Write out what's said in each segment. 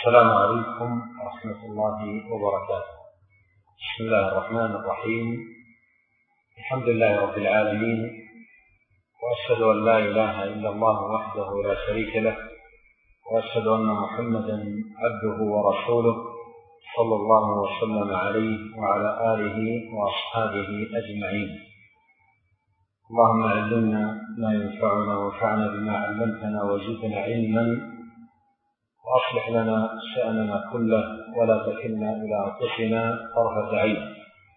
السلام عليكم ورحمة الله وبركاته. بسم الله الرحمن الرحيم. الحمد لله رب العالمين، وأشهد أن لا إله إلا الله وحده لا شريك له، وأشهد أن محمدا عبده ورسوله صلى الله وسلم عليه وعلى آله وأصحابه أجمعين. اللهم علمنا ما ينفعنا وانفعنا بما علمتنا وزدنا علما، وأصلح لنا شأننا كله ولا تكلنا إلى أنفسنا طرفة عين.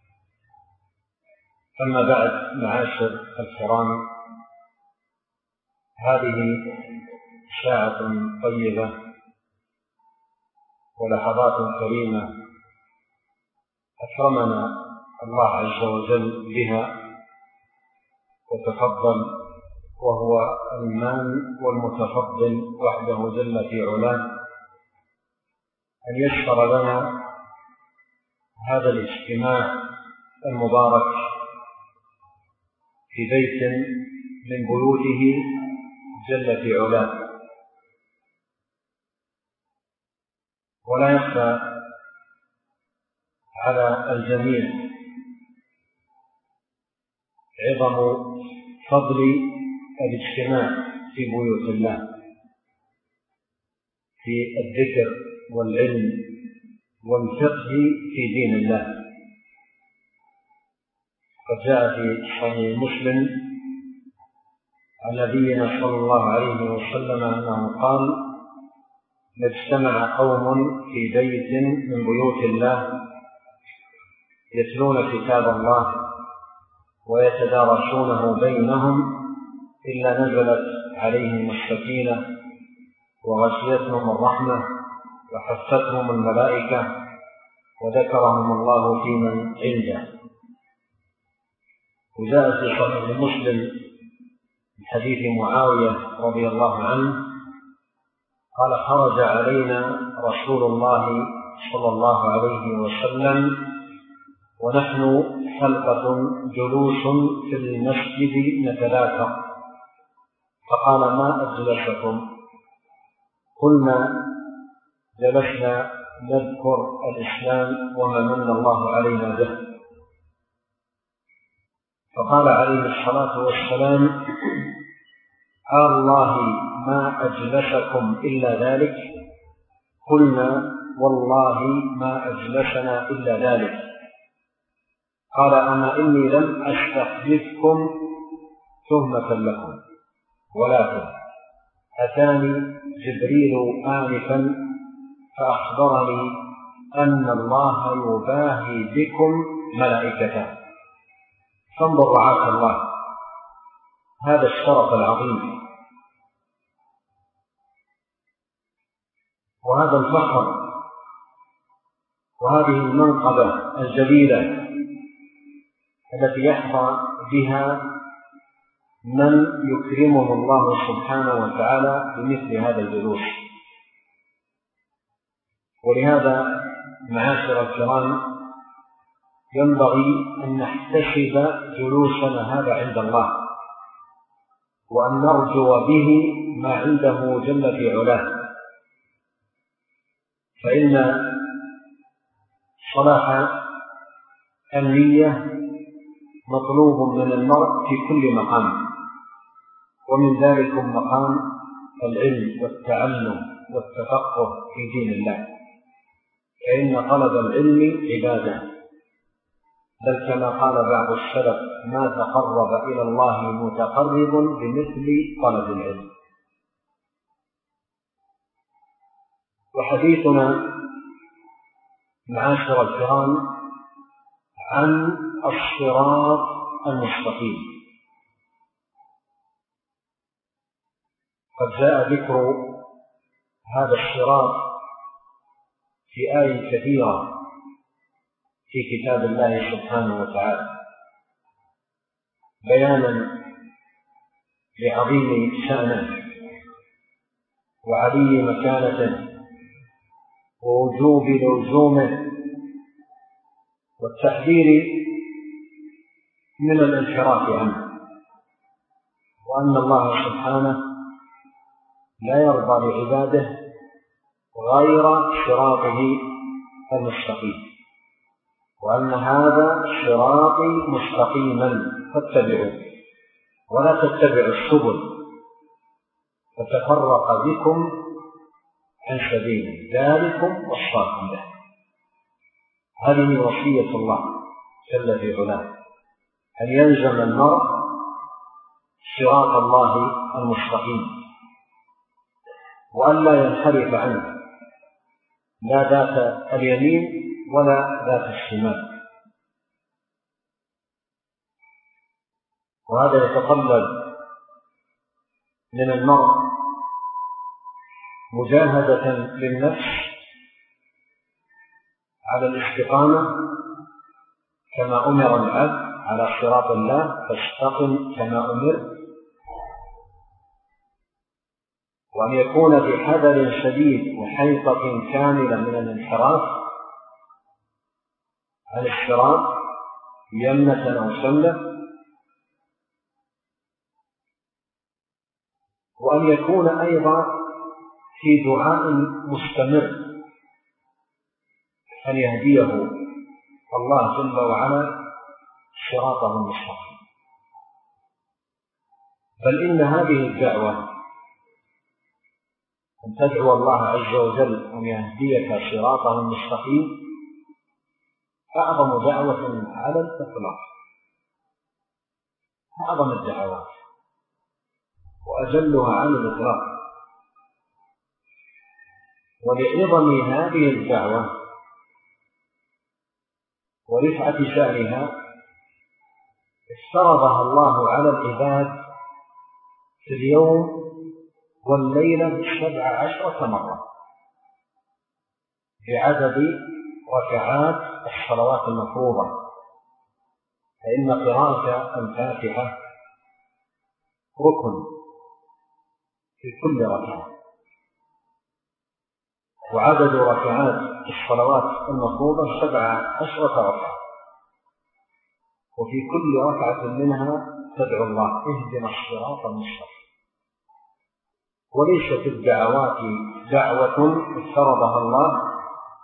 أما بعد، معاشر الكرام، هذه ساعة طيبة ولحظات كريمة أكرمنا الله عز وجل بها وتفضل، وهو المن والمتفضل وحده جل في علاه، أن يسر لنا هذا الاجتماع المبارك في بيت من بيوته جل في علاه. ولا يخفى على الجميع عظم فضل الاجتماع في بيوت الله في الذكر والعلم والفقه في دين الله. قد جاء في صحيح مسلم عن نبينا صلى الله عليه وسلم أنه قال: اجتمع قوم في بيت من بيوت الله يتلون كتاب الله ويتدارسونه بينهم إلا نزلت عليهم السكينة وغشيتهم الرحمة وحفتهم الملائكة وذكرهم الله في من عنده. وجاء في صحيح مسلم من حديث معاوية رضي الله عنه قال: خرج علينا رسول الله صلى الله عليه وسلم ونحن حلقة جلوس في المسجد نتلاقى، فقال: ما أجلسكم؟ قلنا: جلسنا نذكر الإسلام وما من الله علينا به. فقال عليه الصلاة والسلام: الله ما أجلسكم إلا ذلك؟ قلنا: والله ما أجلسنا إلا ذلك. قال: أما إني لم أستحدثكم تهمة لكم، ولكن أتاني جبريل آنفا فأخبرني أن الله يباهي بكم ملائكته. فانظر رعاك الله هذا الشرف العظيم وهذا الفخر وهذه المنقبة الجليلة التي يحظى بها من يكرمه الله سبحانه وتعالى بمثل هذا الجلوس. ولهذا معاشر الكرام ينبغي أن نحتسب جلوسنا هذا عند الله، وأن نرجو به ما عنده جل في علاه، فإن صلاح النية مطلوب من المرء في كل مقام، ومن ذلك مقام العلم والتعلم والتفقه في دين الله، فإن طلب العلم عبادة، بل كما قال بعض السلف: ما تقرب إلى الله متقرب بمثل طلب العلم. وحديثنا معاشر الكرام عن الصراط المستقيم. قد جاء ذكر هذا الصراط في آيات كثيرة في كتاب الله سبحانه وتعالى، بيانا لعظيم شأنه وعلي مكانته ووجوب لزومه والتحذير من الانحراف عنه، وأن الله سبحانه لا يرضى لعباده غير صراطه المستقيم، وأن هذا صراطي مستقيما فاتبعوه ولا تتبعوا السبل فتفرق بكم عن سبيله ذلكم وصاكم به. هذه وصية الله جل في علاه، أن يلزم المرء صراط الله المستقيم وأن لا ينحرف عنه لا ذات اليمين ولا ذات الشمال. وهذا يتطلب من المرء مجاهدة للنفس على الاستقامة كما أمر العبد على صراط الله فاستقم كما أمر، وأن يكون في حذر شديد وحيطة كاملة من الانحراف عن الصراط يمنة أو شملة، وأن يكون أيضا في دعاء مستمر أن يهديه الله جل وعلا صراطه المستقيم. بل إن هذه الدعوة أن تدعو الله عز وجل أن يهديك صراطه المستقيم أعظم دعوة على الإطلاق، أعظم الدعوات وأجلها على الإطلاق. ولعظم هذه الدعوة ورفعة شأنها افترضها الله على العباد في اليوم والليلة 17 مرة بعدد ركعات الصلوات المفروضة، فإن قراءة الفاتحة ركن في كل ركعة، وعدد ركعات الصلوات المفروضة 17 ركعة، وفي كل ركعة منها تدعو الله اهدنا الصراط المستقيم. وليست الدعوات دعوة افترضها الله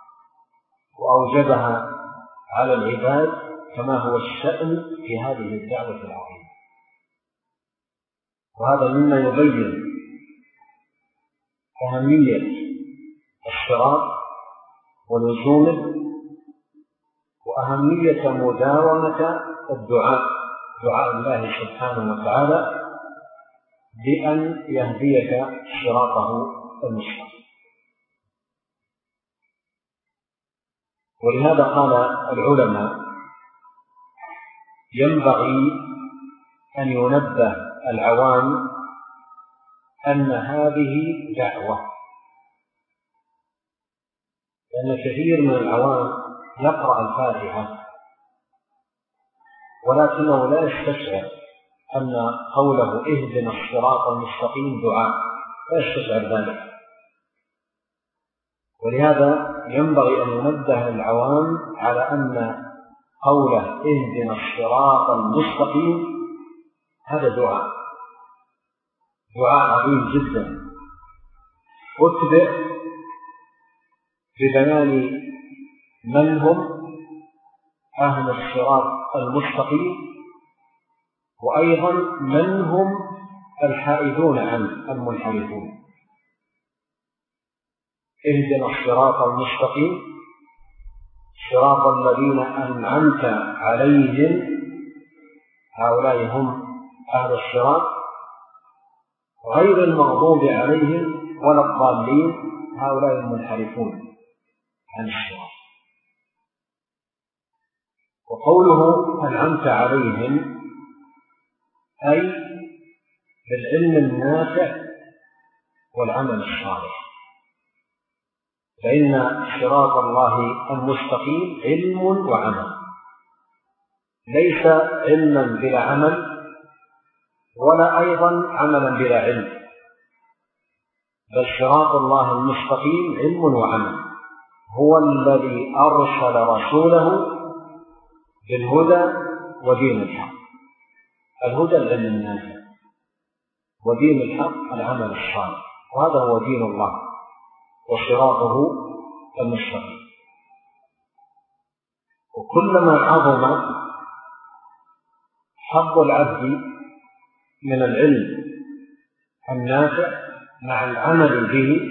وأوجبها على العباد كما هو الشأن في هذه الدعوة العظيمة. وهذا مما يبين أهمية الصراط ولزومه وأهمية مداومة الدعاء، دعاء الله سبحانه وتعالى بأن يهديك صراطه المستقيم. ولهذا قال العلماء ينبغي أن ينبه العوام أن هذه دعوة، لأن كثير من العوام يقرأ الفاتحة ولكنه لا يستشعر أن قوله اهدنا الصراط المستقيم دعاء، لا يستشعر ذلك. ولهذا ينبغي أن ينبه العوام على أن قوله اهدنا الصراط المستقيم هذا دعاء عظيم جدا، أتبع ببيان من هم أهل الصراط المستقيم، وأيضا من هم الحائدون عنه المنحرفون. اهدنا الصراط المستقيم صراط الذين أنعمت عليهم، هؤلاء هم أهل الصراط، غير المغضوب عليهم ولا الضالين، هؤلاء المنحرفون عن الصراط. وقوله أنعمت عليهم أي بالعلم النافع والعمل الصالح، فإن صراط الله المستقيم علم وعمل، ليس علما بلا عمل ولا أيضا عملا بلا علم، بل صراط الله المستقيم علم وعمل. هو الذي أرسل رسوله بالهدى ودين الحق، الهدى العلم النافع، ودين الحق العمل الصالح، وهذا هو دين الله وصراطه المستقيم. وكلما عظم حظ العبد من العلم النافع مع العمل به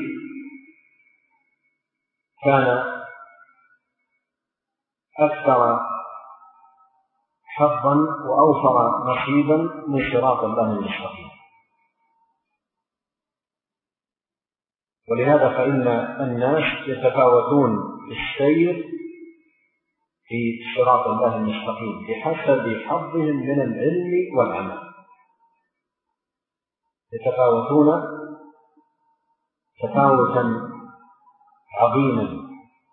كان أكثر حظا وأوفر نصيبا من صراط الله المستقيم. ولهذا فإن الناس يتفاوتون في السير في صراط الله المستقيم بحسب حظهم من العلم والعمل، يتفاوتون تفاوتا عظيما.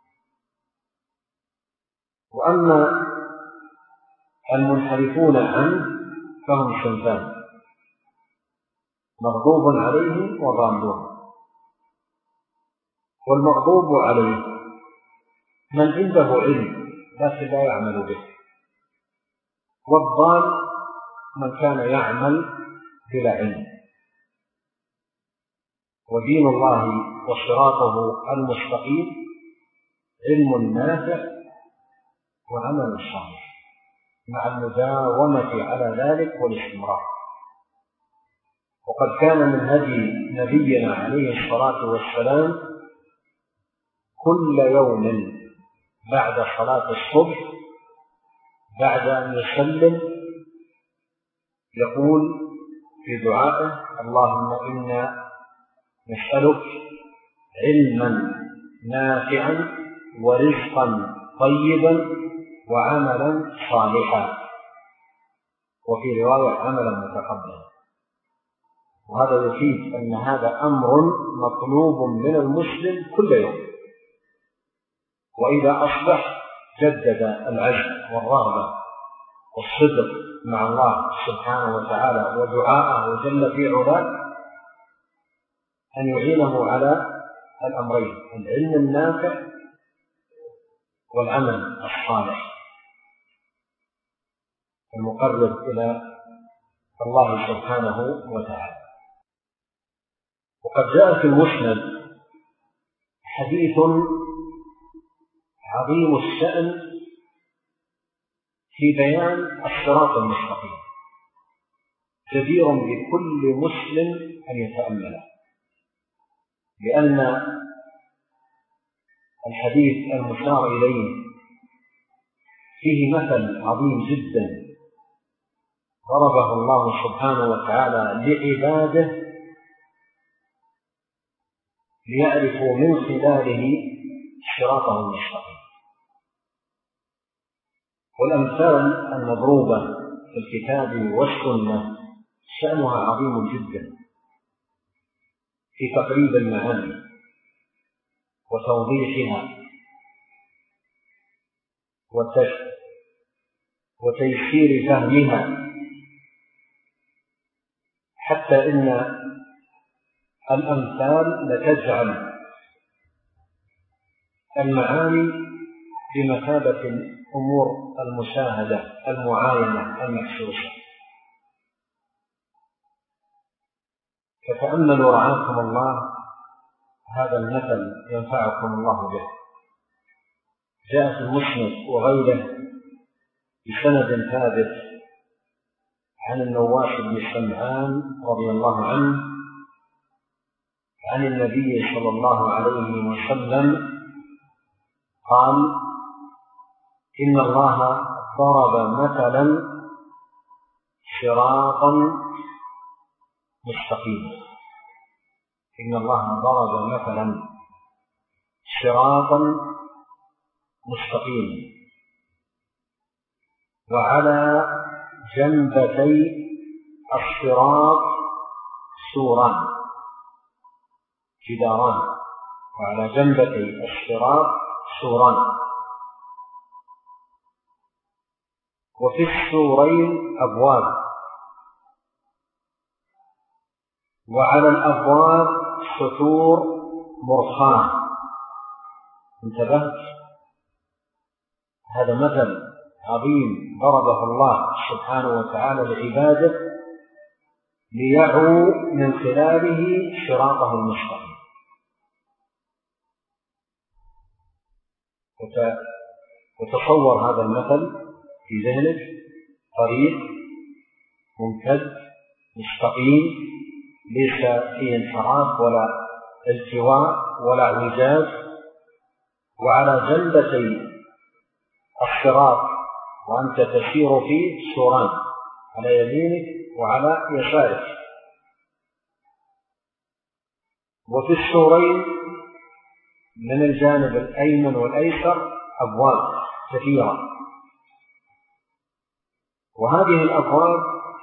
وأما المنحرفون عنه فهم صنفان: مغضوب عليهم وضالون. والمغضوب عليه من عنده علم لكن لا يعمل به، والضال من كان يعمل بلا علم. ودين الله وصراطه المستقيم علم نافع وعمل صالح مع المداومة على ذلك والاستمرار. وقد كان من هدي نبينا عليه الصلاة والسلام كل يوم بعد صلاة الصبح بعد أن يسلم يقول في دعائه: اللهم إنا نسألك علما نافعا ورزقا طيبا وعملا صالحا، وفي رواية عملا متقبلا. وهذا يفيد أن هذا أمر مطلوب من المسلم كل يوم، وإذا أصبح جدد العزم والرغبة والصدق مع الله سبحانه وتعالى ودعاءه جل في علاه أن يعينه على الأمرين: العلم النافع والعمل الصالح المقرب إلى الله سبحانه وتعالى. وقد جاء في المسند حديث عظيم الشأن في بيان الصراط المستقيم، جدير بكل مسلم أن يتأمله، لأن الحديث المشار إليه فيه مثل عظيم جدا ضربه الله سبحانه وتعالى لعباده ليعرفوا من خلاله صراطه المستقيم. والأمثال المضروبة في الكتاب والسنة شأنها عظيم جدا في تقريب المعاني وتوضيحها وتيسير فهمها، حتى إن الأمثال لتجعل المعاني بمثابة الأمور المشاهدة المعاينة المحسوسة. فتأملوا رعاكم الله هذا المثل ينفعكم الله به. جاء في المسند وغيره بسند ثابت عن النواس بن سمعان رضي الله عنه عن النبي صلى الله عليه وسلم قال: إن الله ضرب مثلا صراطا مستقيما. إن الله ضرب مثلا صراطا مستقيما وعلى جنبتي الصراط سوران جداران، وعلى جنبتي الصراط سوران، وفي السورين أبواب، وعلى الأبواب سطور مرخاة. انتبهت؟ هذا مثل عظيم ضربه الله سبحانه وتعالى لعباده ليعوا من خلاله صراطه المستقيم. وتصور هذا المثل في ذهنك: طريق ممتد مستقيم ليس فيه انحراف ولا التواء ولا اعوجاج، وعلى جنبتي الصراط وأنت تسير فيه سوران على يمينك وعلى يسارك، وفي السورين من الجانب الأيمن والأيسر أبواب كثيرة، وهذه الأبواب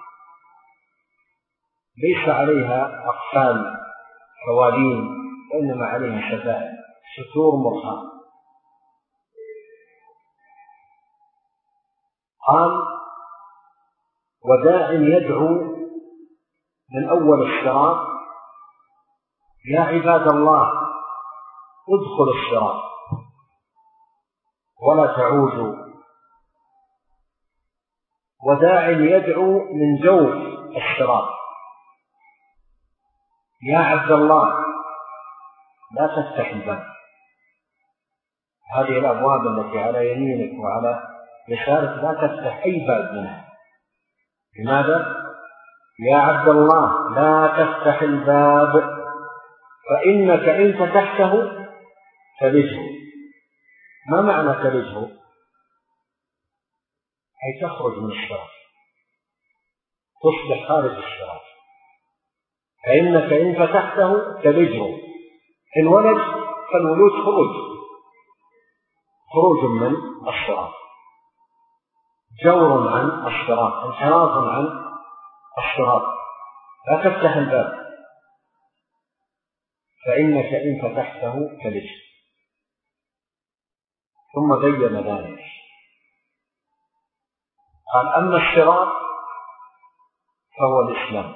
ليس عليها أقفال قوالين، وإنما عليها شفائر ستور مرخاة. قال: وداع يدعو من أول الصراط: يا عباد الله ادخلوا الصراط ولا تعودوا. وداع يدعو من جوف الصراط: يا عبد الله لا تفتح الباب. هذه الأبواب التي على يمينك وعلى يسارك لا تفتح أي باب منها. لماذا؟ يا عبد الله لا تفتح الباب، فإنك إن فتحته تلجه. ما معنى تلجه؟ أي تخرج من الصراط، تصبح خارج الصراط. فإنك إن فتحته تلجه. إن ولج فالولوج خروج من الصراط، جور عن الصراط، انحراف عن الصراط. لا تفتح الباب، فإنك إن فتحته تلج. ثم بين ذلك، قال: أما الصراط فهو الإسلام،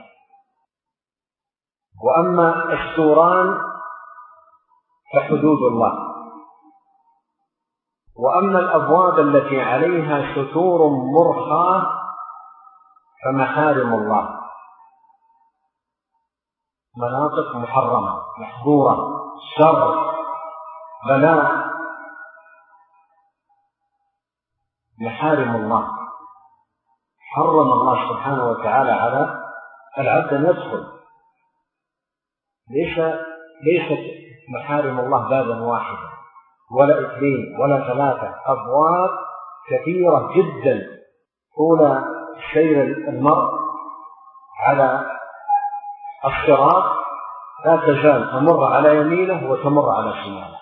وأما السوران فحدود الله، وأما الأبواب التي عليها ستور مرخاة فمحارم الله، مناطق محرمة محظورة، شر، بلاء، محارم الله حرم الله سبحانه وتعالى على العبد أن يدخل. ليست محارم الله بابا واحدا ولا اثنين ولا ثلاثة، أبواب كثيرة جدا. أولى سير المرء على الصراط لا تزال تمر على يمينه وتمر على شماله،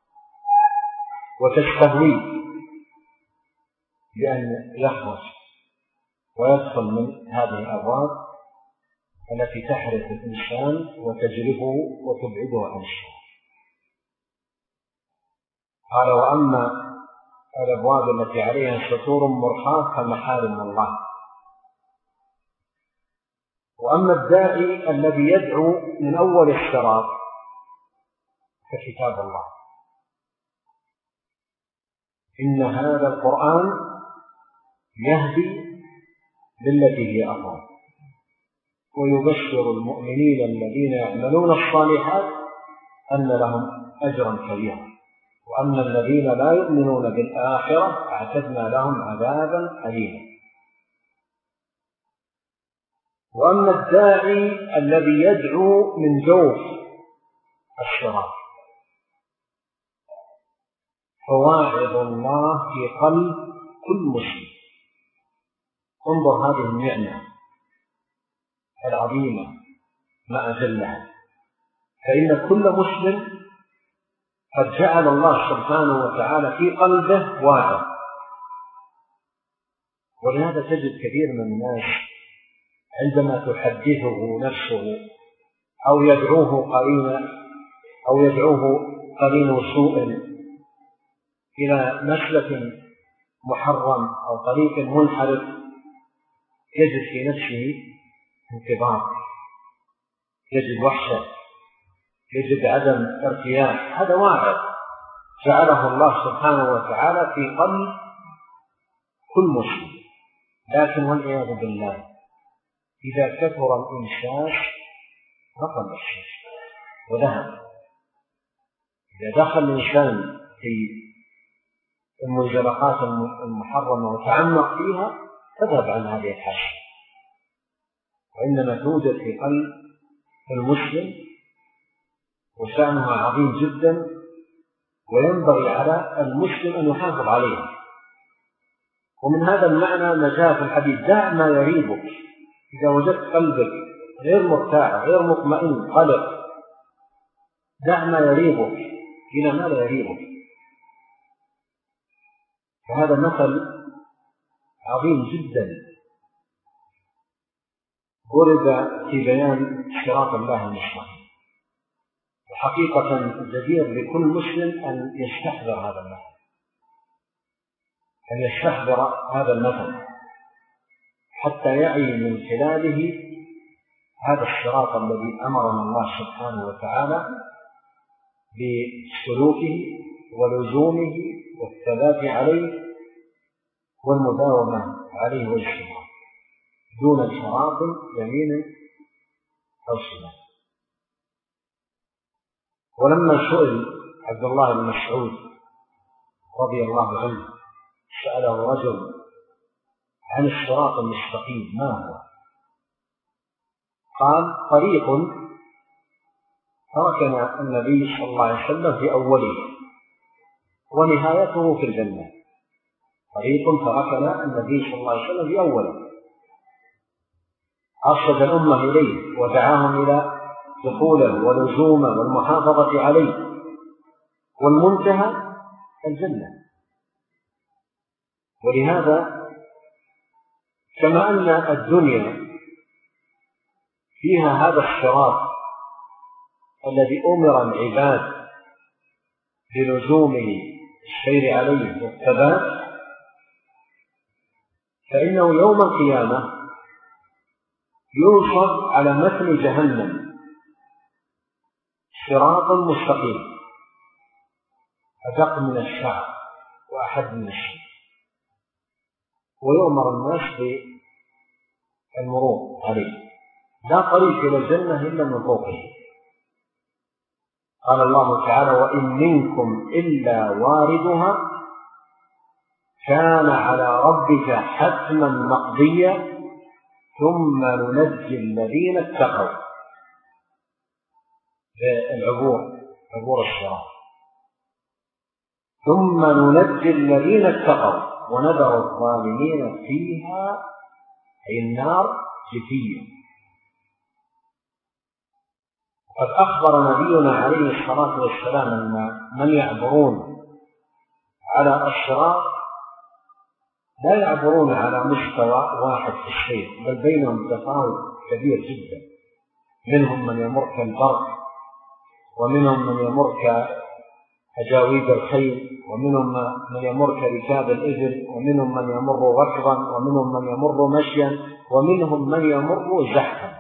وتستهويه بأن يخرج ويدخل من هذه الأبواب التي تحرق الإنسان وتجرفه وتبعده عن الشر. قال: وأما الأبواب التي عليها ستور مرخاة فمحارم الله. وأما الداعي الذي يدعو من أول الصراط فكتاب الله: إن هذا القرآن يهدي للتي هي أقوم، ويبشر المؤمنين الذين يعملون الصالحات أن لهم أجرا كبيرا، وأن الذين لا يؤمنون بالآخرة أعتدنا لهم عذابا أليما. وأما الداعي الذي يدعو من جوف الصراط فواعظ الله في قلب كل مسلم. انظر هذه النعمة العظيمة ما أجلها، فإن كل مسلم قد جعل الله سبحانه وتعالى في قلبه واعظ. ولهذا تجد كثير من الناس عندما تحدثه نفسه أو يدعوه قرين سوء إلى مسلك محرم أو طريق منحرف يجد في نفسه انقباض، يجد وحشة، يجد عدم ارتياح. هذا واعظ جعله الله سبحانه وتعالى في قلب كل مسلم. لكن والعياذ بالله إذا كثر الإنساس بطل الشيء وذهب. إذا دخل الإنسان في المنزلقات المحرمة وتعمق فيها تذهب عن هذه الحاشية، وإنما توجد في قلب المسلم وشأنها عظيم جدا، وينبغي على المسلم أن يحافظ عليها. ومن هذا المعنى ما جاء في الحديث: دع ما يريبك. إذا وجدت قلبك غير مرتاح غير مطمئن قلق، دع ما يريبك إلى ما لا يريبك. فهذا مثل عظيم جدا ضرب في بيان صراط الله المستقيم، وحقيقة جدير لكل مسلم أن يستحضر هذا المثل، أن يستحضر هذا المثل حتى يعي من خلاله هذا الصراط الذي أمرنا الله سبحانه وتعالى بسلوكه ولزومه والثبات عليه والمداومة عليه والاستمرار دون انحراف يمين أو شمال. ولما سئل عبد الله بن مسعود رضي الله عنه، سأله رجل عن الصراط المستقيم ما هو؟ قال: طريق تركنا النبي صلى الله عليه وسلم في أوله ونهايته في الجنة. طريق تركنا النبي صلى الله عليه وسلم في أوله، أرشد الأمة إليه ودعاهم إلى دخوله ولزومه والمحافظة عليه، والمنتهى الجنة. ولهذا كما أن الدنيا فيها هذا الصراط الذي أمر العباد بلزومه السير عليه والثبات، فإنه يوم القيامة ينصب على متن جهنم صراط مستقيم أدق من الشعر وأحد من الشمس، ويؤمر الناس بالمرور عليه. لا طريق إلى الجنة إلا من فوقه. قال الله تعالى: وإن منكم إلا واردها كان على ربك حتما مقضيا ثم ننجي الذين اتقوا. عبور الصراط. ثم ننجي الذين اتقوا ونذر الظالمين فيها، أي النار، جثيا. قد أخبر نبينا عليه الصلاة والسلام أن من يعبرون على الصراط لا يعبرون على مستوى واحد في السير، بل بينهم تفاوت كبير جدا. منهم من يمر كالبرق، ومنهم من يمر كأجاويد الخيل، ومنهم من يمر كركاب الإبل، ومنهم من يمر ركضا، ومنهم من يمر مشيا، ومنهم من يمر زحفا.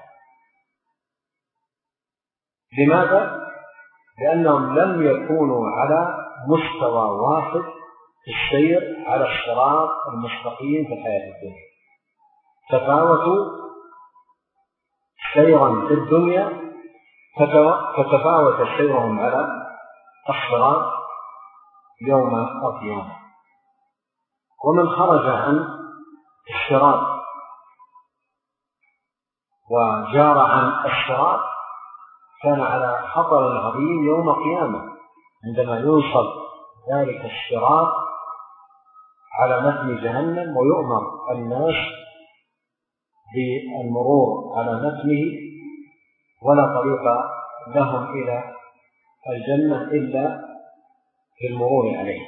لماذا؟ لأنهم لم يكونوا على مستوى واحد في السير على الصراط المستقيم في الحياة الدنيا. تفاوتوا سيرا في الدنيا فتفاوت سيرهم على الصراط يوم القيامة. ومن خرج عن الصراط وجار عن الصراط كان على خطر عظيم يوم القيامة، عندما يوصل ذلك الصراط على متن جهنم ويؤمر الناس بالمرور على متنه، ولا طريق لهم إلى الجنة إلا بالمرور عليه.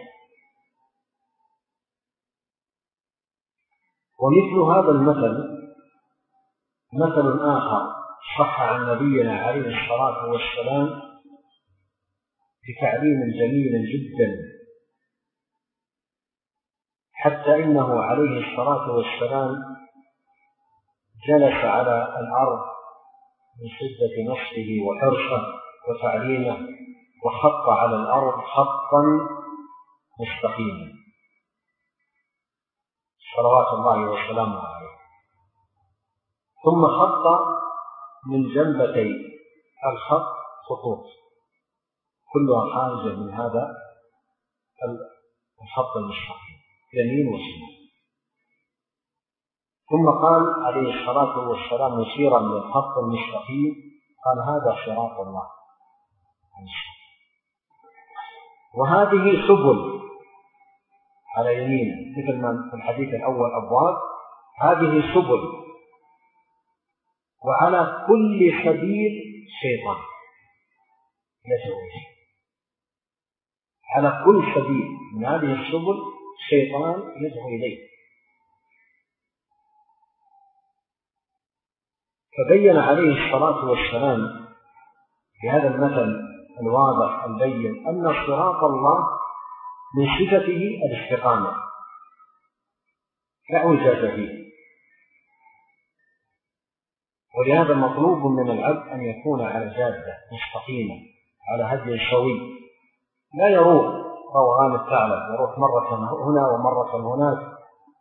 ومثل هذا المثل مثل آخر صح عن نبينا عليه الصلاة والسلام بتعليم جميل جدا، حتى إنه عليه الصلاة والسلام جلس على الأرض من شدة نصحه وحرصه وتعليمه، وخط على الأرض خطا مستقيما صلوات الله وسلامه عليه، ثم خط من جنبتي الخط خطوط كلها خارجة من هذا الخط المستقيم يمين وشمال. ثم قال عليه الصلاة والسلام مشيرا للخط المستقيم قال هذا صراط الله، وهذه سبل على يمينه، مثل ما في الحديث الأول أبواب، هذه سبل، وعلى كل سبيل شيطان يدعو إليه، على كل سبيل من هذه السبل شيطان يدعو إليه. فبين عليه الصلاة والسلام في هذا المثل الواضح البين أن صراط الله من صفته الاستقامة لا اعوجاج فيه، ولهذا مطلوب من العبد أن يكون على جادة مستقيمة على هدي سوي، لا يروح روغان الثعلب، يروح مرة هنا ومرة هناك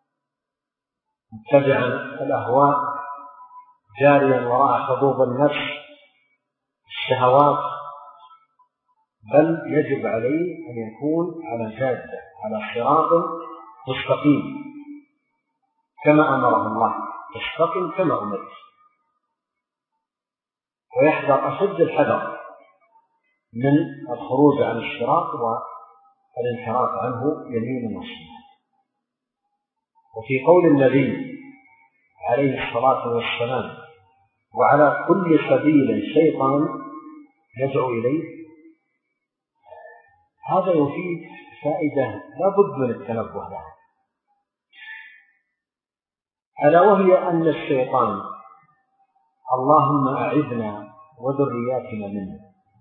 متبعا الأهواء جاريا وراء حظوظ النفس الشهوات، بل يجب عليه أن يكون على جادة على صراط مستقيم كما أمره الله، استقم كما أمرت، ويحذر أشد الحذر من الخروج عن الصراط والانحراف عنه يمينا وشمالا. وفي قول النبي عليه الصلاة والسلام وعلى كل سبيل شيطان يدعو إليه، هذا يفيد فائدة لا بد من التنبه لها، ألا وهي أن الشيطان اللهم أعذنا وذرياتنا منه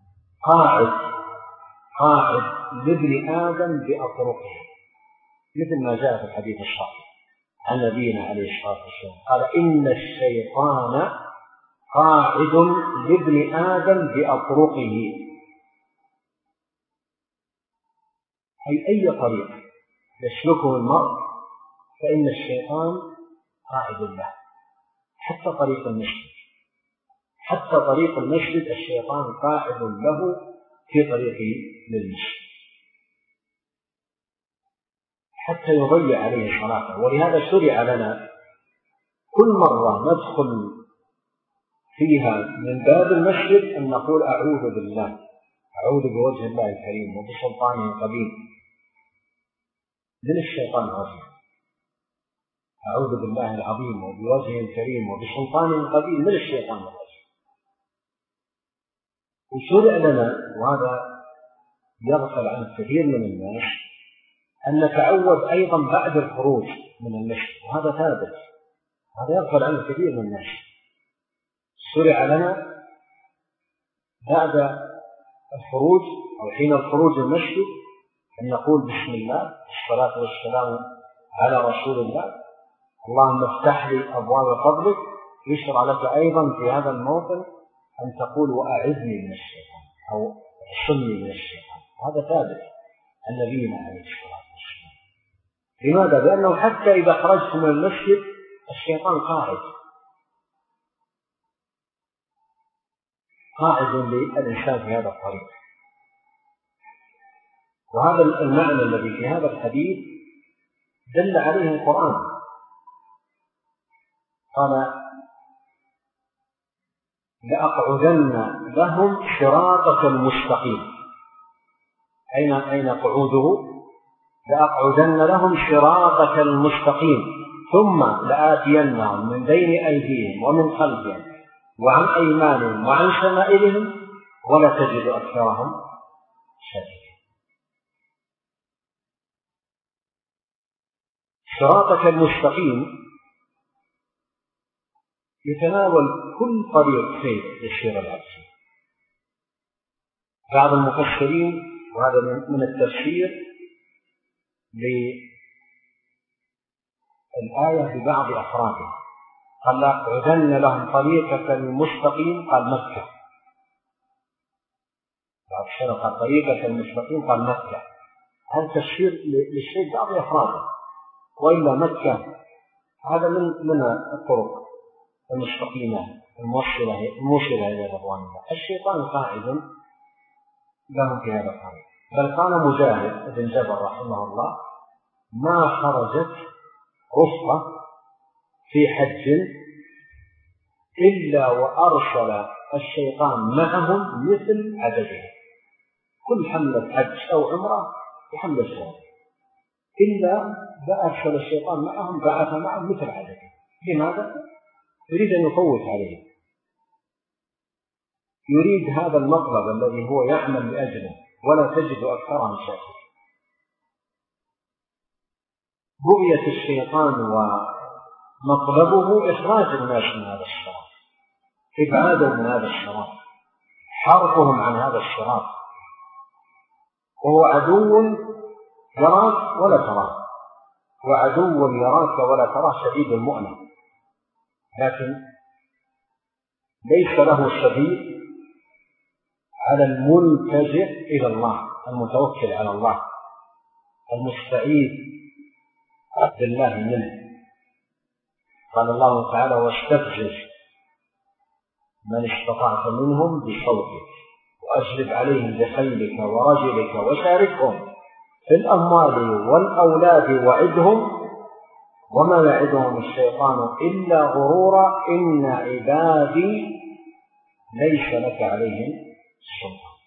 قاعد لابن آدم بأطرقه، مثل ما جاء في الحديث الصحيح عن نبينا عليه الصلاة والسلام قال إن الشيطان قاعد لابن آدم بأطرقه، أي طريق يسلكه المرء فإن الشيطان قاعد له، حتى طريق المسجد الشيطان قاعد له في طريقه للمسجد حتى يضيع عليه صلاته. ولهذا شرع لنا كل مرة ندخل فيها من باب المسجد أن نقول أعوذ بالله، أعوذ بوجه الله الكريم وبسلطانه القديم من الشيطان الرجيم، أعوذ بالله العظيم وبوجهه الكريم وبسلطانه القديم من الشيطان الرجيم. وشرع لنا، وهذا يغفل عن كثير من الناس، أن نتعوذ أيضا بعد الخروج من المسجد، وهذا ثابت، هذا يغفل عن كثير من الناس. شرع لنا بعد الخروج أو حين الخروج من المسجد أن نقول بسم الله والصلاة والسلام على رسول الله، اللهم افتح لي أبواب فضلك. يشرع لك أيضا في هذا الموطن أن تقول وأعذني من الشيطان أو احصني من الشيطان، وهذا ثابت عن نبينا عليه الصلاة والسلام. لماذا؟ لأنه حتى إذا خرجت من المسجد الشيطان قاعد للإنسان في هذا الطريق. وهذا المعنى الذي في هذا الحديث دل عليه القرآن، قال لأقعدن لهم صراطك المستقيم. أين قعوده؟ لأقعدن لهم صراطك المستقيم ثم لآتينهم من بين أيديهم ومن خلفهم وعن أيمانهم وعن شمائلهم ولا تجد أكثرهم شاكرين. صراطك المستقيم يتناول كل طريق خير يسير العبد. بعض المفسرين، وهذا من التفسير للآية ببعض أفرادها، قال لأقعدن لهم طريقك المستقيم، قال مكة. بعض الشرع قال طريقك المستقيم، قال مكة. هذا تفسير للشيء بعض أفراده، وإلا مكة هذا من الطرق المستقيمة الموصلة إلى رضوان الله. الشيطان قاعد لهم في هذا الطريق. بل قال مجاهد بن جبر رحمه الله ما خرجت رفقة في حج إلا وأرسل الشيطان معهم مثل عددهم. كل حملة حج أو عمرة يحمل الشيطان، إلا أرسل الشيطان معهم، بعث معهم مثل عددهم. لماذا؟ يريد أن يفوت عليهم، يريد هذا المطلب الذي هو يعمل لأجله، ولا تجد أكثرهم شاكرين. بغية الشيطان ومطلبه إخراج الناس من هذا الصراط، إبعادهم من هذا الصراط، حرفهم عن هذا الصراط. وهو عدو يراك ولا تراه، وعدو يراك ولا تراه شديد المؤنة، لكن ليس له سبيل على الملتجئ إلى الله، المتوكل على الله، المستعيذ بالله منه. قال الله تعالى: واستفزز من استطعت منهم بصوتك وأجلب عليهم بخيلك ورجلك وشاركهم في الأموال والأولاد وعدهم وما يعدهم الشيطان إلا غرورا إن عبادي ليس لك عليهم سلطان.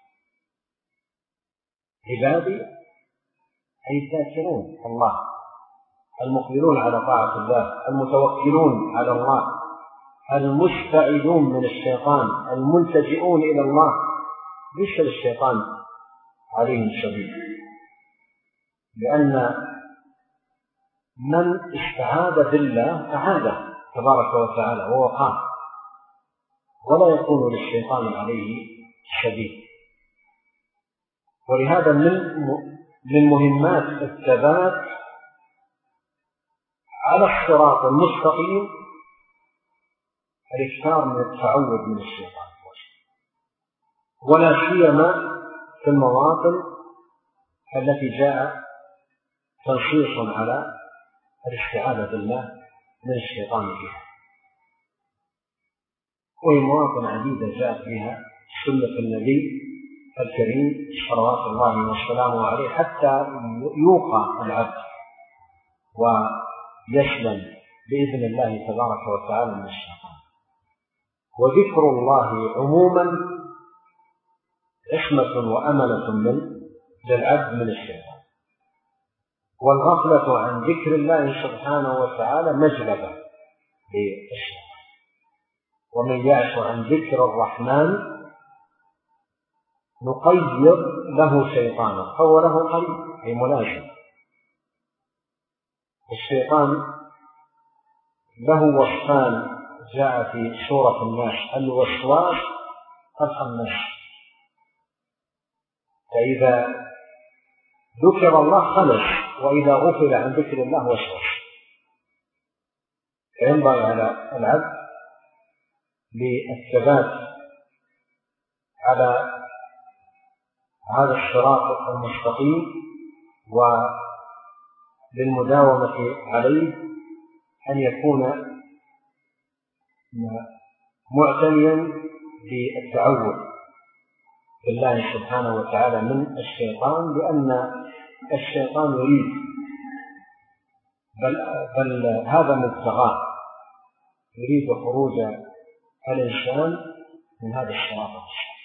عبادي أي الذاكرون الله، المقبلون على طاعة الله، المتوكلون على الله، المستعيذون من الشيطان، الملتجئون إلى الله، ليس للشيطان عليهم سبيل. لأن من استعاذ بالله أعاذه تبارك وتعالى ووقاه، ولا يكون للشيطان عليه سبيل. ولهذا من مهمات الثبات على الصراط المستقيم الإكثار من التعوذ من الشيطان، ولا سيما في المواطن التي جاء تنصيص على الاستعاذة بالله من الشيطان فيها. وهي مواطن عديدة جاء فيها سنة النبي الكريم صلوات الله وسلامه عليه، حتى يوقى العبد ويسلم بإذن الله تبارك وتعالى من الشيطان. وذكر الله عموما عصمة وأمنة للعبد من الشيطان، والغفلة عن ذكر الله سبحانه وتعالى مجلبة للشيطان. ومن يعش عن ذكر الرحمن نقيض له شيطانا فهو له قريب، أي ملازم. الشيطان له وصفان جاء في سورة الناس: الوسواس الخناس. فإذا ذكر الله خلص، وإذا غفل عن ذكر الله وسوس. فينبغي على العبد للثبات على هذا الصراط المستقيم وللمداومة عليه أن يكون معتنيا بالتعوذ بالله سبحانه وتعالى من الشيطان، لأن الشيطان يريد بل هذا مبتغاه، يريد خروج الإنسان من هذا الصراط.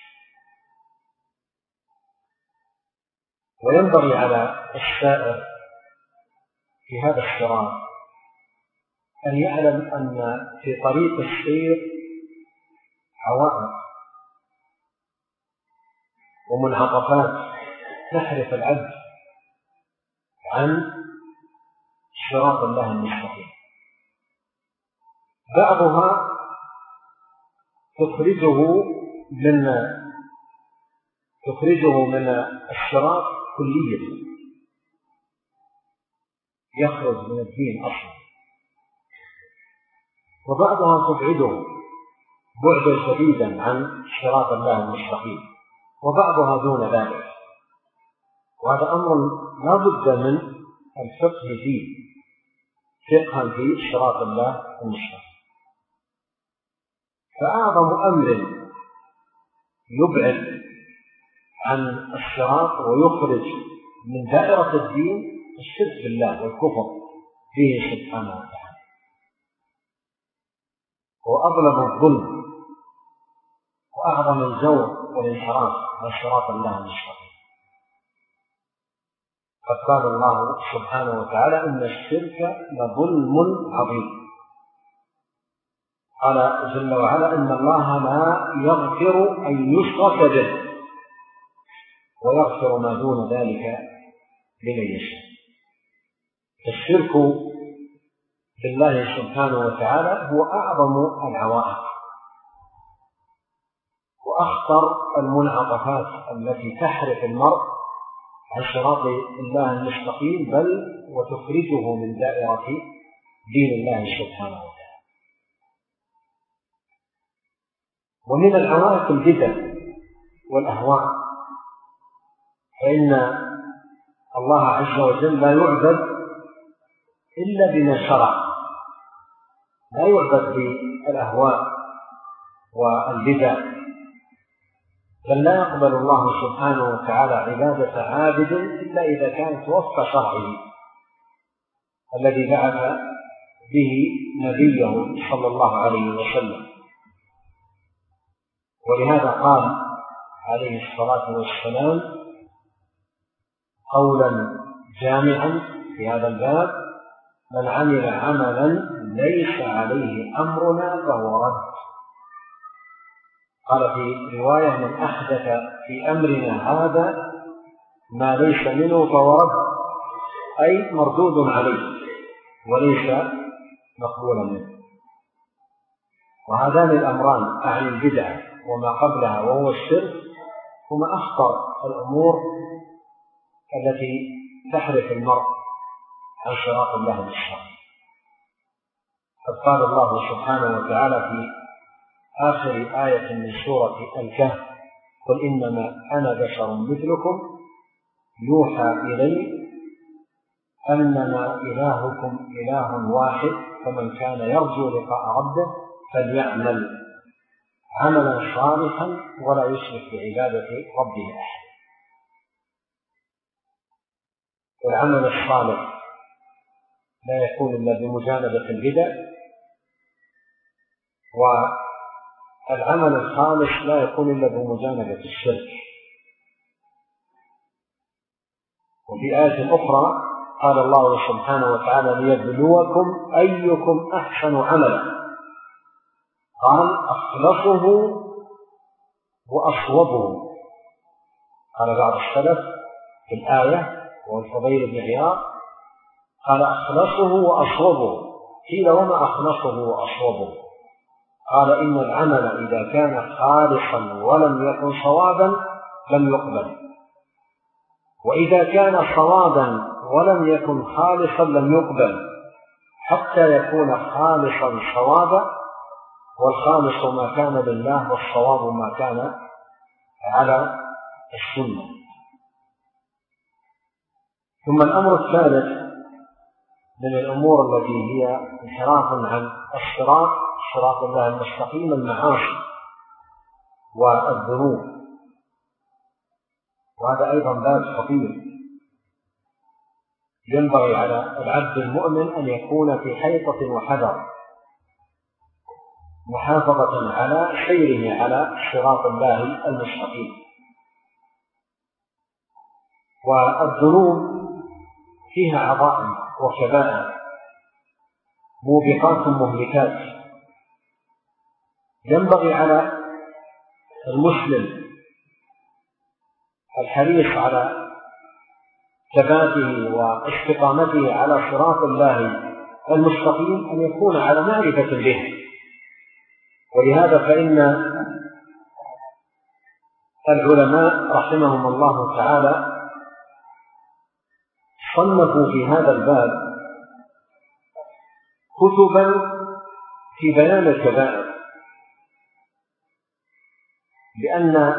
وينبغي على السائر في هذا الصراط أن يعلم أن في طريق السير عوائق ومنعطفات تحرف العبد عن صراط الله المستقيم. بعضها تخرجه من الصراط كلية، يخرج من الدين أصلا، وبعضها تبعده بعدا شديدا عن صراط الله المستقيم، وبعضها دون ذلك. وهذا أمر لا بد من الفقه فيه، فقها في صراط الله المستقيم. فأعظم أمر يبعد عن الصراط ويخرج من دائرة الدين الشرك بالله والكفر به سبحانه وتعالى، وأظلم الظلم وأعظم الجور والانحراف عن صراط الله المستقيم. قد قال الله سبحانه وتعالى إن الشرك لظلم عظيم. قال جل وعلا إن الله لا يغفر أن يشرك به ويغفر ما دون ذلك لمن يشاء. الشرك بالله سبحانه وتعالى هو أعظم العوائق وأخطر المنعطفات التي تحرف المرء عن صراط الله المستقيم، بل وتخرجه من دائرة دين الله سبحانه وتعالى. ومن العوائق البدع والأهواء، فإن الله عز وجل لا يعبد إلا بما شرع، لا يعبد بالأهواء والبدع، بل لا يقبل الله سبحانه وتعالى عبادة عابد إلا إذا كانت وفق شرعه الذي بعث به نبيه صلى الله عليه وسلم. ولهذا قال عليه الصلاة والسلام قولا جامعا في هذا الباب: من عمل عملا ليس عليه أمرنا فهو رد. قال في رواية: من أحدث في أمرنا هذا ما ليس منه فهو رد، أي مردود عليه وليس مقبولا منه. وهذان الأمران أعني البدعة وما قبلها وهو الشرك هما أخطر الأمور التي تحرف المرء عن صراط الله المستقيم. قد قال الله سبحانه وتعالى في آخر آية من سورة الكهف: قل إنما أنا بشر مثلكم يوحى إلي أنما إلهكم إله واحد فمن كان يرجو لقاء ربه فليعمل عملا صالحا ولا يشرك بعبادة ربه أحد. والعمل الصالح لا يكون إلا بمجانبة البدع، والعمل الخالص لا يكون إلا بمجانبة الشرك. وفي آية أخرى قال الله سبحانه وتعالى: ليبلوكم أيكم أحسن عملا. قال: أخلصه وأصوبه. قال بعض السلف في الآية والفضيل بن عياض قال: أخلصه وأصوبه. قيل: وما أخلصه وأصوبه؟ قال: إن العمل إذا كان خالصا ولم يكن صوابا لم يقبل، وإذا كان صوابا ولم يكن خالصا لم يقبل، حتى يكون خالصا صوابا، والخالص ما كان لله والصواب ما كان على السنة. ثم الأمر الثالث من الأمور التي هي انحراف عن صراط الله المستقيم: المعاصي والذنوب. وهذا أيضا باب خطير، ينبغي على العبد المؤمن أن يكون في حيطة وحذر، محافظة على سيره على صراط الله المستقيم. والذنوب فيها عظائم وكبائر موبقات مهلكات، ينبغي على المسلم الحريص على ثباته واستقامته على صراط الله المستقيم أن يكون على معرفة به. ولهذا فإن العلماء رحمهم الله تعالى صنفوا في هذا الباب كتبا في بيان الكبائر، لأن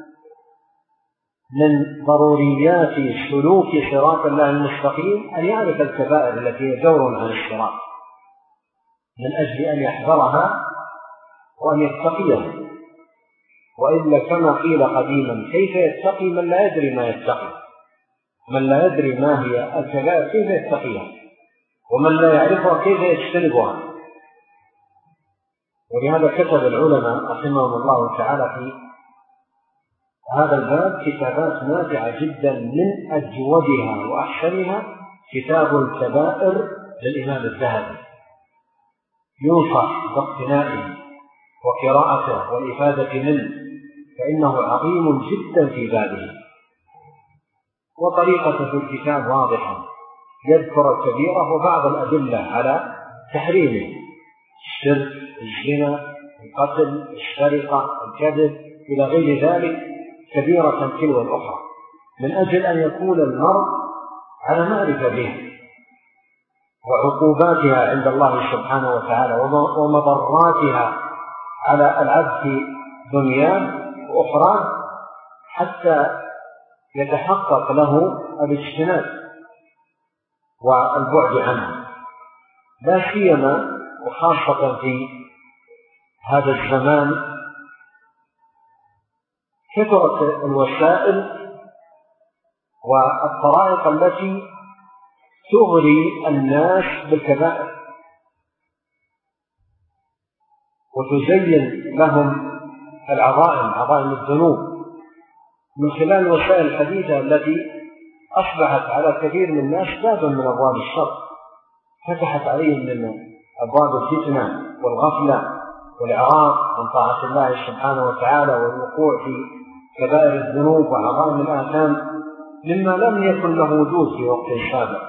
من ضروريات سلوك صراط الله المستقيم أن يعرف الكبائر التي هي جور عن الصراط من أجل أن يحذرها وأن يتقيها. وإلا كما قيل قديما: كيف يتقي من لا يدري ما يتقي؟ من لا يدري ما هي الكبائر كيف يتقيها، ومن لا يعرفها كيف يجتنبها. ولهذا كتب العلماء رحمهم الله تعالى في هذا الباب كتابات نافعة جدا، من أجودها وأحسنها كتاب الكبائر للإمام الذهبي، ينصح باقتنائه وقراءته والإفادة منه، فإنه عظيم جدا في بابه. وطريقة في الكتاب واضحة، يذكر الكبيرة وبعض الأدلة على تحريمه: الشرك، الزنا، القتل، السرقة، الكذب، إلى غير ذلك، كبيرة تلو الأخرى، من أجل أن يكون المرء على معرفة بها وعقوباتها عند الله سبحانه وتعالى ومضراتها على العبد في دنياه وأخرى، حتى يتحقق له الاجتناب والبعد عنها. لا سيما وخاصة في هذا الزمان كثرت الوسائل والطرائق التي تغري الناس بالكبائر وتزين لهم عظائم الذنوب، من خلال الوسائل الحديثة التي أصبحت على كثير من الناس بابا من أبواب الشر، فتحت عليهم من أبواب الفتنة والغفلة والإعراض عن طاعة الله سبحانه وتعالى والوقوع في كبائر الذنوب وعظائم الآثام مما لم يكن له وجود في وقت سابق.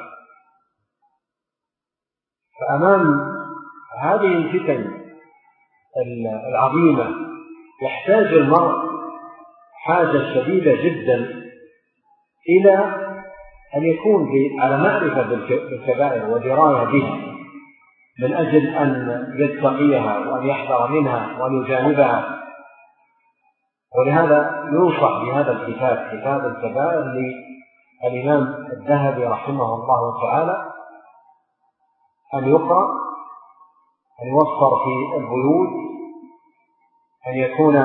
فأمام هذه الفتن العظيمة يحتاج المرء حاجة شديدة جدا إلى أن يكون على معرفة بالكبائر ودراية بها، من أجل أن يتقيها وأن يحذر منها وأن يجانبها. ولهذا ينصح بهذا الكتاب، كتاب الكبائر للإمام الذهبي رحمه الله تعالى، أن يقرأ، أن يوفر في البيوت، أن يكون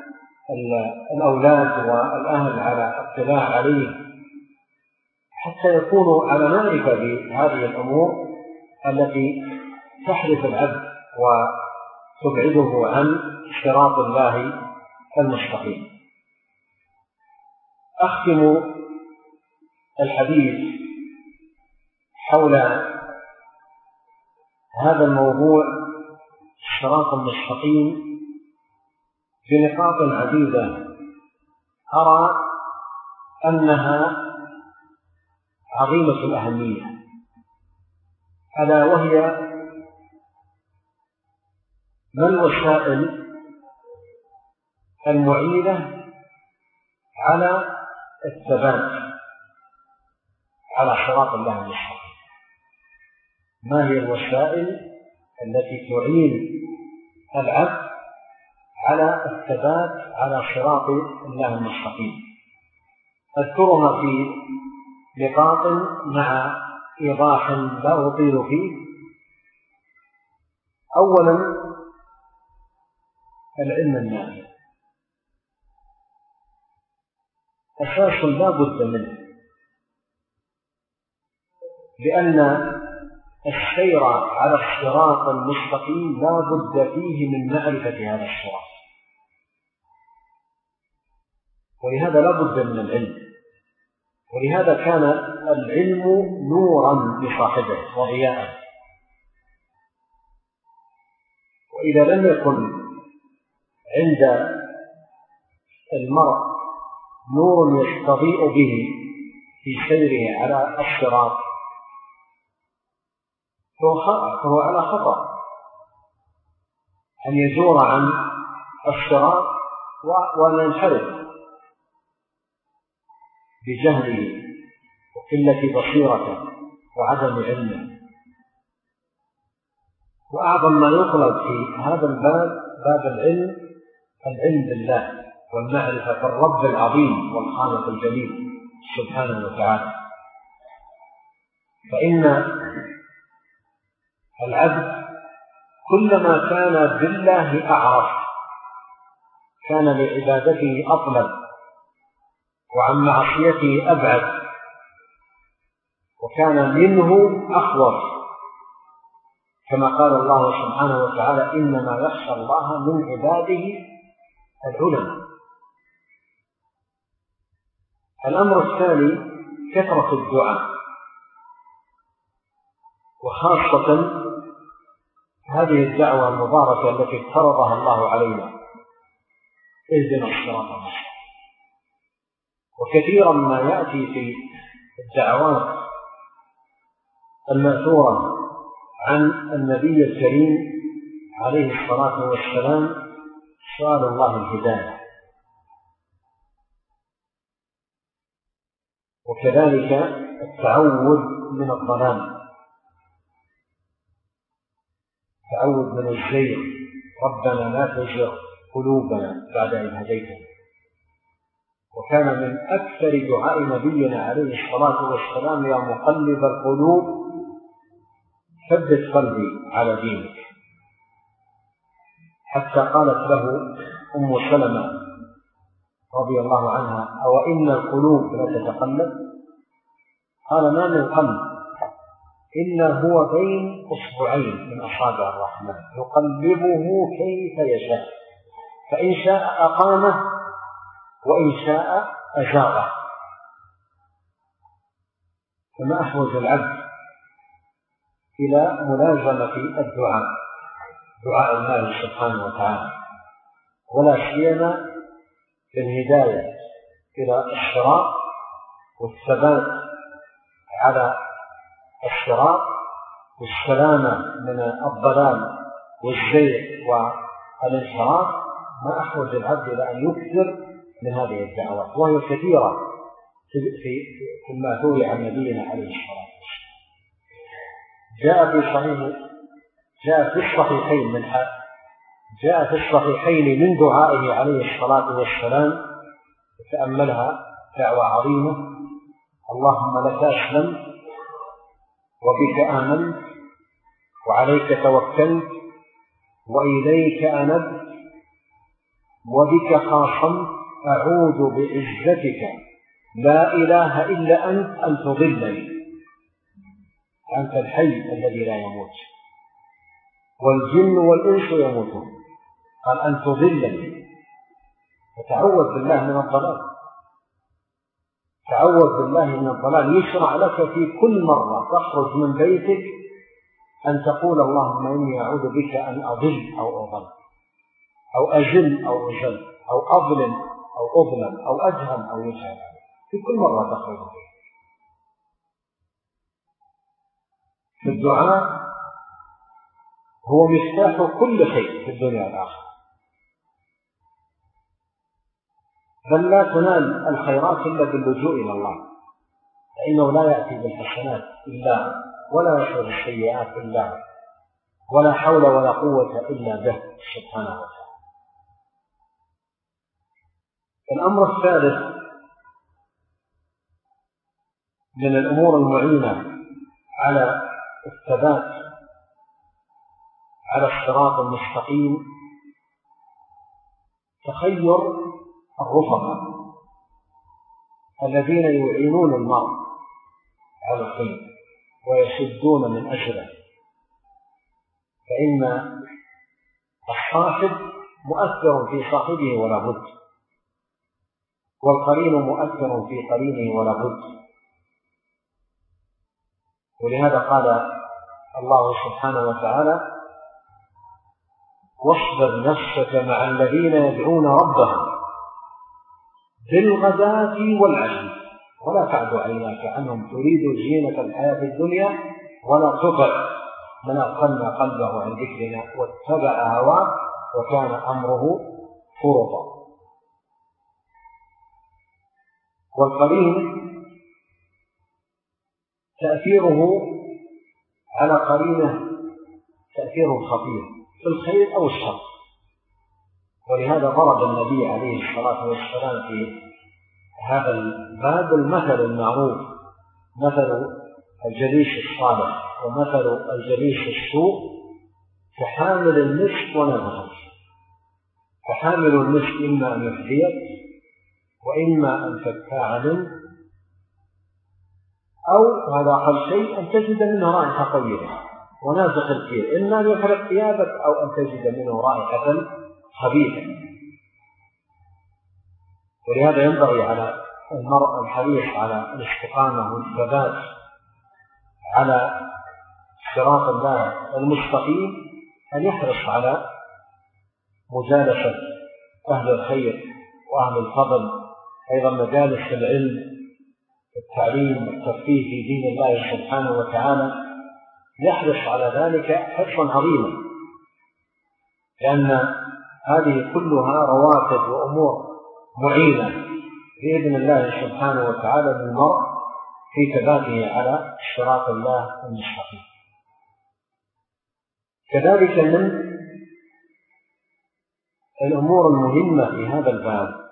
الأولاد والأهل على اطلاع عليه، حتى يكونوا على معرفة بهذه الأمور التي تحرف العبد وتبعده عن صراط الله المستقيم. أختم الحديث حول هذا الموضوع الصراط المستقيم بنقاط عديدة أرى أنها عظيمة الأهمية، ألا وهي: ما الوسائل المعينة على الثبات على صراط الله المستقيم؟ ما هي الوسائل التي تعين العبد على الثبات على صراط الله المستقيم؟ أذكرها في نقاط مع إيضاح لا أطيل فيه. أولا، العلم النافع أساس لا بد منه، لأن السير على الصراط المستقيم لا بد فيه من معرفة هذا الصراط، ولهذا لا بد من العلم. ولهذا كان العلم نورا لصاحبه وضياء، وإذا لم يكن عند المرء نور يستضيء به في سيره على الصراط فهو على خطأ أن يزور عن الصراط وأن ينحرف بجهله وقلة بصيرته وعدم علمه. وأعظم ما يطلب في هذا الباب، باب العلم بالله والمعرفة بالرب العظيم والخالق الجليل سبحانه وتعالى. فإن العبد كلما كان بالله أعرف كان لعبادته أطلب وعن معصيته أبعد، وكان منه أخوف، كما قال الله سبحانه وتعالى: إنما يخشى الله من عباده العلماء. الأمر الثاني كثرة الدعاء، وخاصة هذه الدعوة المباركة التي افترضها الله علينا: اهدنا الصراط المستقيم. وكثيرا ما يأتي في الدعوات المأثورة عن النبي الكريم عليه الصلاة والسلام سؤال الله الهداية، وكذلك التعوذ من الضلال، التعوذ من الزيغ: ربنا لا تزغ قلوبنا بعد إذ هديتنا. وكان من أكثر دعاء نبينا عليه الصلاة والسلام: يا مقلب القلوب ثبت قلبي على دينك. حتى قالت له أم سلمة رضي الله عنها: أو إن القلوب لا تتقلب؟ قال: ما من قلب إلا هو بين أصبعين من أصابع الرحمن يقلبه كيف يشاء، فإن شاء أقامه وإن شاء أزاغه. فما أحوج العبد إلى ملازمة الدعاء، دعاء الله سبحانه وتعالى، ولا سيما في الهداية إلى الصراط والثبات على الصراط والسلامة من الضلال والزيغ والانحراف. ما أحوج العبد إلى أن يكثر من هذه الدعوات، وهي كثيرة في المأثور عن نبينا عليه الصلاة والسلام. جاء في الصحيحين من دعائه عليه الصلاة والسلام، تأملها دعوة عظيمة: اللهم لك أسلمت وبك آمنت وعليك توكلت وإليك أنبت وبك خاصمت، أعوذ بعزتك لا إله إلا أنت أن تضلني، أنت الحي الذي لا يموت والجن والإنس يموتون، قال أن تضلني. فتعوذ بالله من الضلال، تعوذ بالله من الضلال. يشرع لك في كل مرة تخرج من بيتك أن تقول: اللهم إني أعوذ بك أن أضل أو أضل، أو أجل أو أجل، أو أظلم أو أظلم، أو أجهل أو يجهل، في كل مرة تخرج فيه. الدعاء هو مفتاح كل خير في الدنيا والآخرة، بل لا تنال الخيرات إلا باللجوء إلى الله، فإنه لا يأتي بالحسنات إلا ولا يحفظ السيئات إلا، ولا حول ولا قوة إلا به سبحانه وتعالى. الأمر الثالث من الأمور المعينة على الثبات على الصراط المستقيم تخير الرفقاء الذين يعينون المرء على الخير ويسدون من أجله، فإن الصاحب مؤثر في صاحبه ولا بد، والقرين مؤثر في قرينه ولا بد. ولهذا قال الله سبحانه وتعالى: واصبر نفسك مع الذين يدعون ربهم بالغداة والعشي ولا تعد عيناك عنهم تريد زينة الحياة الدنيا ولا تطع من أغفلنا قلبه عن ذكرنا واتبع هواه وكان أمره فرطا. والقرين تأثيره على قرينه تأثير خطير في الخير أو الشر، ولهذا ضرب النبي عليه الصلاة والسلام في هذا الباب المثل المعروف: مثل الجليس الصالح ومثل الجليس السوء كحامل المسك ونفخه. فحامل المسك إما أن يحذيك وإما أن تبتاع منه أو هذا أقل شيء أن تجد منه رائحة طيبة ونازق الكير، إما أن يحرق ثيابك أو أن تجد منه رائحة خبيثة. ولهذا ينبغي على المرء الحريص على الاستقامة والثبات على صراط الله المستقيم أن يحرص على مجالسة أهل الخير وأهل الفضل، أيضا مجالس العلم والتعليم والتفقيه في دين الله سبحانه وتعالى، يحرص على ذلك حرصا عظيما، لأن هذه كلها رواتب وأمور معينة بإذن الله سبحانه وتعالى للمرء في ثباته على صراط الله المستقيم. كذلك من الأمور المهمة في هذا الباب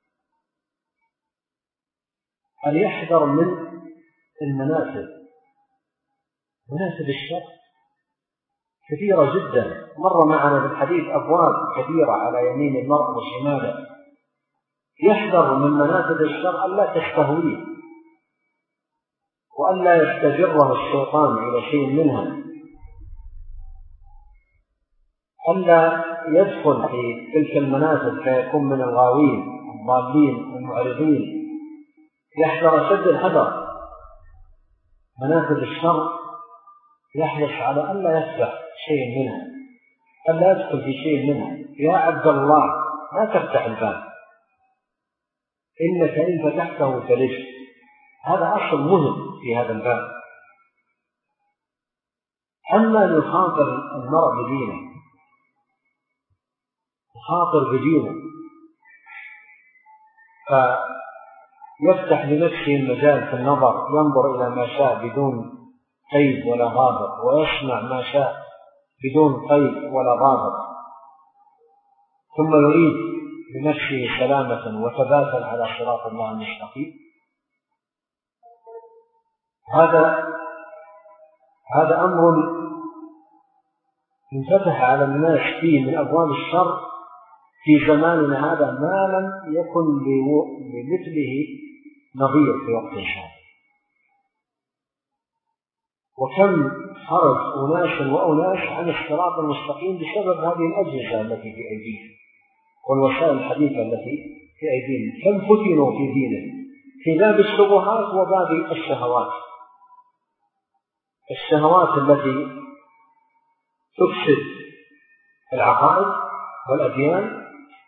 أن يحذر من المناسب. مناسب الشر كثيرة جدا، مر معنا في الحديث أبواب كثيرة على يمين المرء وشماله. يحذر من مناسب الشر ألا تستهويه وألا يستجره الشيطان إلى شيء منها، ألا يدخل في تلك المناسب فيكون من الغاوين الضالين المعرضين. يحذر شد الحذر مناسب الشر، يحرص على ألا يفتح شيء منها، ألا يدخل في شيء منها. يا عبد الله لا تفتح الباب، إنك إن فتحته فلجت. هذا أصل مهم في هذا الباب. أما يخاطر المرء بدينه، يخاطر بدينه فيفتح لنفسه المجال في النظر، ينظر إلى ما شاء بدون قيد ولا ضابط، ويسمع ما شاء بدون قيد ولا ضابط، ثم يريد لنفسه سلامة وثباتا على صراط الله المستقيم. هذا أمر انفتح على الناس فيه من أبواب الشر في زماننا هذا ما لم يكن لمثله نظير في وقت الشر. وكم خرج أناس وأناس عن الصراط المستقيم بسبب هذه الأجهزة التي في أيديهم والوسائل الحديثة التي في أيديهم. كم فتنوا في دينهم في باب الشبهات وباب الشهوات التي تفسد العقائد والأديان،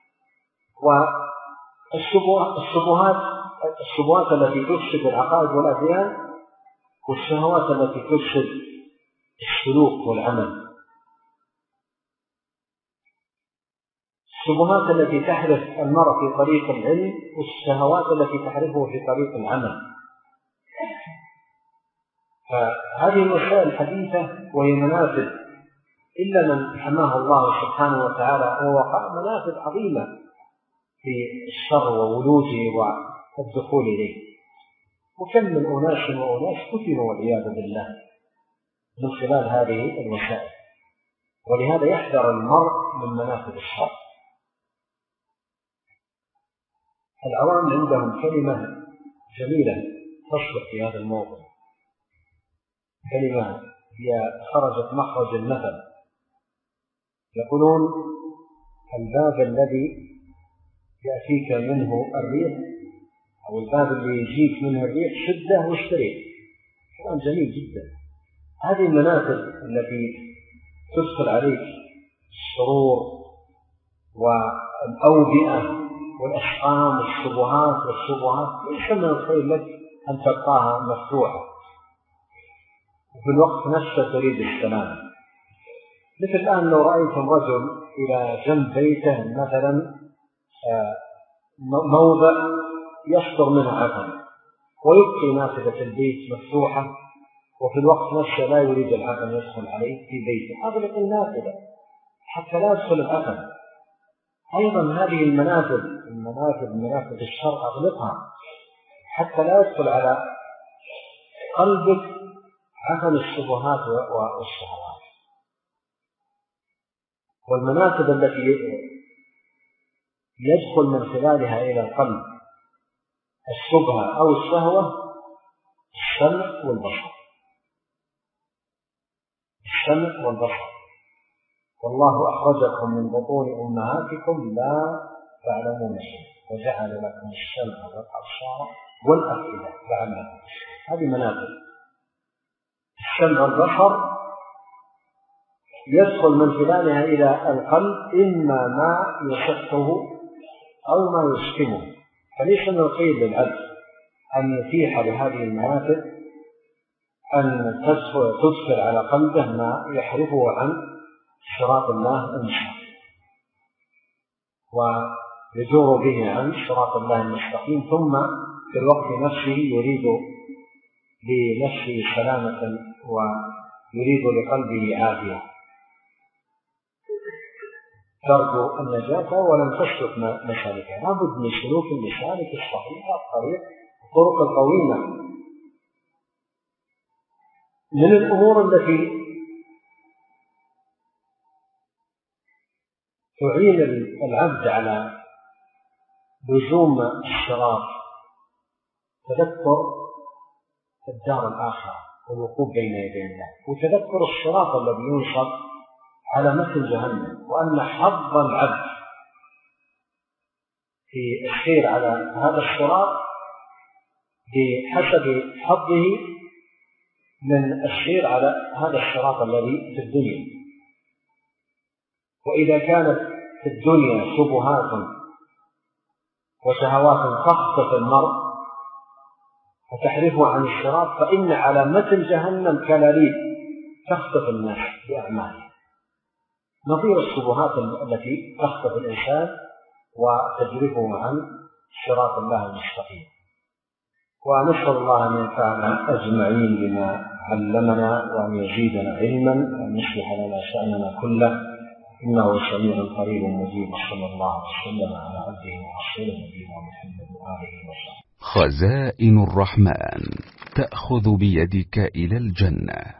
والشبهات التي تفسد العقائد والأديان، والشهوات التي تفسد السلوك والعمل. الشبهات التي تحرف المرء في طريق العلم، والشهوات التي تحرفه في طريق العمل. فهذه الوسائل الحديثة وهي منافذ إلا من حماه الله سبحانه وتعالى ووقع منافذ عظيمة في الشر وولوجه والدخول إليه. وكم من أناس وأناس فتنوا والعياذ بالله من خلال هذه الوسائل. ولهذا يحذر المرء من منافذ الشر. العوام عندهم كلمة جميلة تصلح في هذا الموضوع، كلمة هي خرجت مخرج المثل. يقولون الباب الذي يأتيك منه الريح أو الباب اللي يجيك منه الريح شده واشتريه. كلام جميل جدا. هذه المنافذ التي تدخل عليك الشرور والأوبئة والأسقام والشبهات ليس من الخير لك أن تبقاها مفتوحة وفي الوقت نفسه تريد السلام. مثل الآن لو رأيتم رجل إلى جنب بيته مثلا موضع يصدر منه عفن ويبقي نافذة البيت مفتوحة، وفي الوقت نفسه لا يريد العفن يدخل عليه في بيته، أغلق النافذة حتى لا يدخل العفن. أيضا هذه منافذ الشر أغلقها حتى لا يدخل على قلبك عفن الشبهات والشهوات. والمنافذ التي يدخل من خلالها إلى القلب الشبهة أو الشهوة السمع والبصر. السمع والبصر. والله أخرجكم من بطون أمهاتكم لا تعلمون شيئا وجعل لكم السمع والأبصار والأفئدة لعلكم تشكرون. هذه منازل. السمع والبصر يدخل من خلالها إلى القلب إما ما يصحه أو ما يسكنه، فليس من الخير للعبد أن يتيح لهذه المنافذ أن تدخل على قلبه ما يحرفه عن صراط الله المستقيم ويجور به عن صراط الله المستقيم، ثم في الوقت نفسه يريد لنفسه سلامة ويريد لقلبه عافية ترجو النجاة ولم تسلك مسالكها. لابد من سلوك المسالك الصحيحة الطرق القويمة. من الأمور التي تعين العبد على لزوم الصراط تذكر الدار الآخرة والوقوف بين يدي الله، وتذكر الصراط الذي ينصب على متن جهنم، وأن حظ العبد في السير على هذا الصراط بحسب حظه من السير على هذا الصراط الذي في الدنيا. وإذا كانت في الدنيا شبهات وشهوات تخطف المرء فتحرفه عن الصراط، فإن على متن جهنم كلاليب تخطف الناس بأعمالهم، نظير الشبهات التي تخطف الإنسان وتجرفه عن صراط الله المستقيم. ونسأل الله أن ينفعنا أجمعين بما علمنا وأن يزيدنا علما وأن يصلح لنا شأننا كله، إنه سميع قريب مجيب. صلى الله وسلم على عبده ورسوله نبينا محمد وآله وصحبه. خزائن الرحمن تأخذ بيدك إلى الجنة.